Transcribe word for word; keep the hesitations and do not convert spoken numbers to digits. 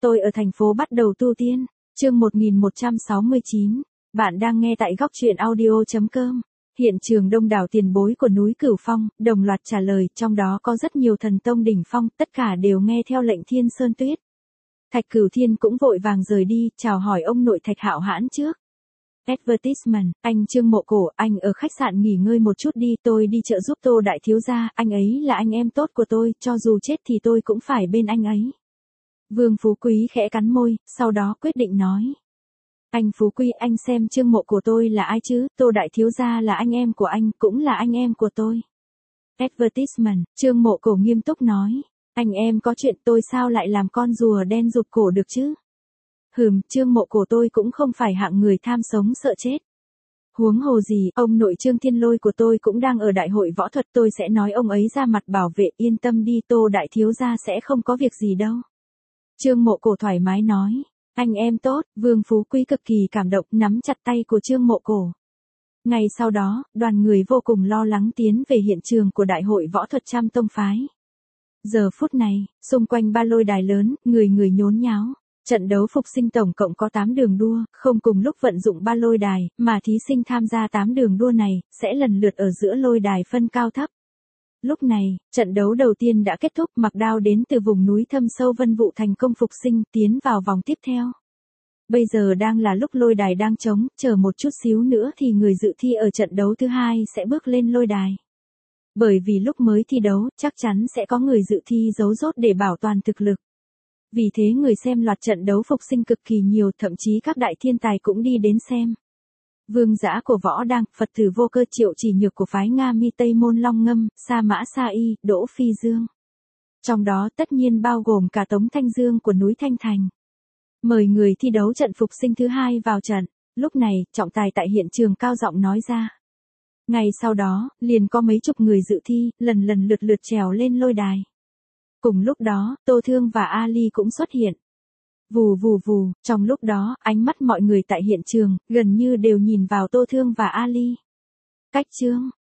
tôi ở thành phố bắt đầu tu tiên. Chương một nghìn một trăm sáu mươi chín. Bạn đang nghe tại góc truyện audio chấm com. Hiện trường đông đảo tiền bối của núi Cửu Phong, đồng loạt trả lời, trong đó có rất nhiều thần tông đỉnh phong, tất cả đều nghe theo lệnh Thiên Sơn Tuyết. Thạch Cửu Thiên cũng vội vàng rời đi, chào hỏi ông nội Thạch Hạo Hãn trước. Advertisement, anh Trương Mộ Cổ, anh ở khách sạn nghỉ ngơi một chút đi, tôi đi chợ giúp Tô đại thiếu gia, anh ấy là anh em tốt của tôi, cho dù chết thì tôi cũng phải bên anh ấy. Vương Phú Quý khẽ cắn môi, sau đó quyết định nói. Anh Phú Quý, anh xem Trương Mộ của tôi là ai chứ, Tô đại thiếu gia là anh em của anh, cũng là anh em của tôi. Advertisement, Trương Mộ Cổ nghiêm túc nói. Anh em có chuyện, tôi sao lại làm con rùa đen rụt cổ được chứ? Hừm, Trương Mộ Cổ tôi cũng không phải hạng người tham sống sợ chết. Huống hồ gì, ông nội Trương Thiên Lôi của tôi cũng đang ở đại hội võ thuật, tôi sẽ nói ông ấy ra mặt bảo vệ, yên tâm đi, Tô đại thiếu gia sẽ không có việc gì đâu. Trương Mộ Cổ thoải mái nói. Anh em tốt, Vương Phú Quý cực kỳ cảm động, nắm chặt tay của Trương Mộ Cổ. Ngày sau đó, đoàn người vô cùng lo lắng tiến về hiện trường của đại hội võ thuật Trăm Tông Phái. Giờ phút này, xung quanh ba lôi đài lớn, người người nhốn nháo. Trận đấu phục sinh tổng cộng có tám đường đua, không cùng lúc vận dụng ba lôi đài, mà thí sinh tham gia tám đường đua này, sẽ lần lượt ở giữa lôi đài phân cao thấp. Lúc này, trận đấu đầu tiên đã kết thúc, Mặc Đao đến từ vùng núi thâm sâu Vân Vụ thành công phục sinh, tiến vào vòng tiếp theo. Bây giờ đang là lúc lôi đài đang trống, chờ một chút xíu nữa thì người dự thi ở trận đấu thứ hai sẽ bước lên lôi đài. Bởi vì lúc mới thi đấu, chắc chắn sẽ có người dự thi giấu rốt để bảo toàn thực lực. Vì thế người xem loạt trận đấu phục sinh cực kỳ nhiều, thậm chí các đại thiên tài cũng đi đến xem. Vương Dã của Võ Đăng, Phật tử Vô Cơ, Triệu Chỉ Nhược của phái Nga Mi, Tây Môn Long Ngâm, Sa Mã Sa Y, Đỗ Phi Dương. Trong đó tất nhiên bao gồm cả Tống Thanh Dương của núi Thanh Thành. Mời người thi đấu trận phục sinh thứ hai vào trận. Lúc này, trọng tài tại hiện trường cao giọng nói ra. Ngày sau đó, liền có mấy chục người dự thi, lần lần lượt lượt trèo lên lôi đài. Cùng lúc đó, Tô Thương và Ali cũng xuất hiện. Vù vù vù, trong lúc đó, ánh mắt mọi người tại hiện trường, gần như đều nhìn vào Tô Thương và Ali. Cách chương,